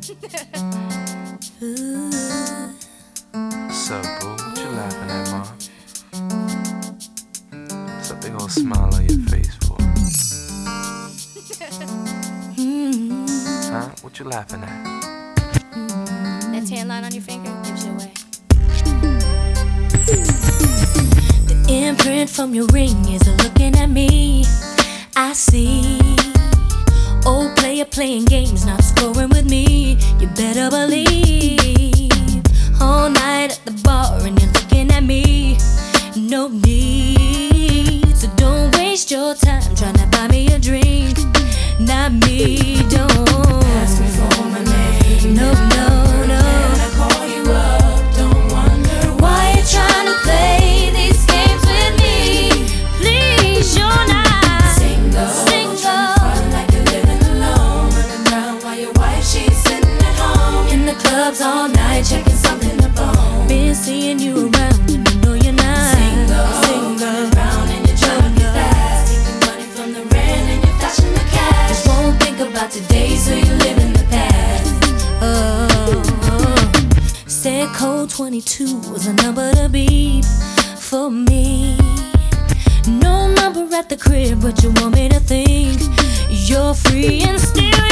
So, boo, what you laughing at, ma? What's a big old smile on your face for? Huh? What you laughing at? That tan line on your finger gives you away. The imprint from your ring is looking at me. I see. Old player playing games, not scoring with me. You better believe. All night at the bar and you're looking at me. No need, so don't waste your time trying to buy me a drink. Not me, don't ask me for my name. No, no, no. When I call you up, don't wonder why you're trying to play these games with me. Please, you're not single. Single. Like you're living alone, running around while your wife, she's sitting at home. In the clubs all night, checking something up on. Been seeing you around and you know you're not single. Single. Running around and you're trying to get fast. Taking money from the rent and you're flashing the cash. Just won't think about today, so you live in the past. Said code 22 was a number to beep for me. No number at the crib, but you want me to think you're free and still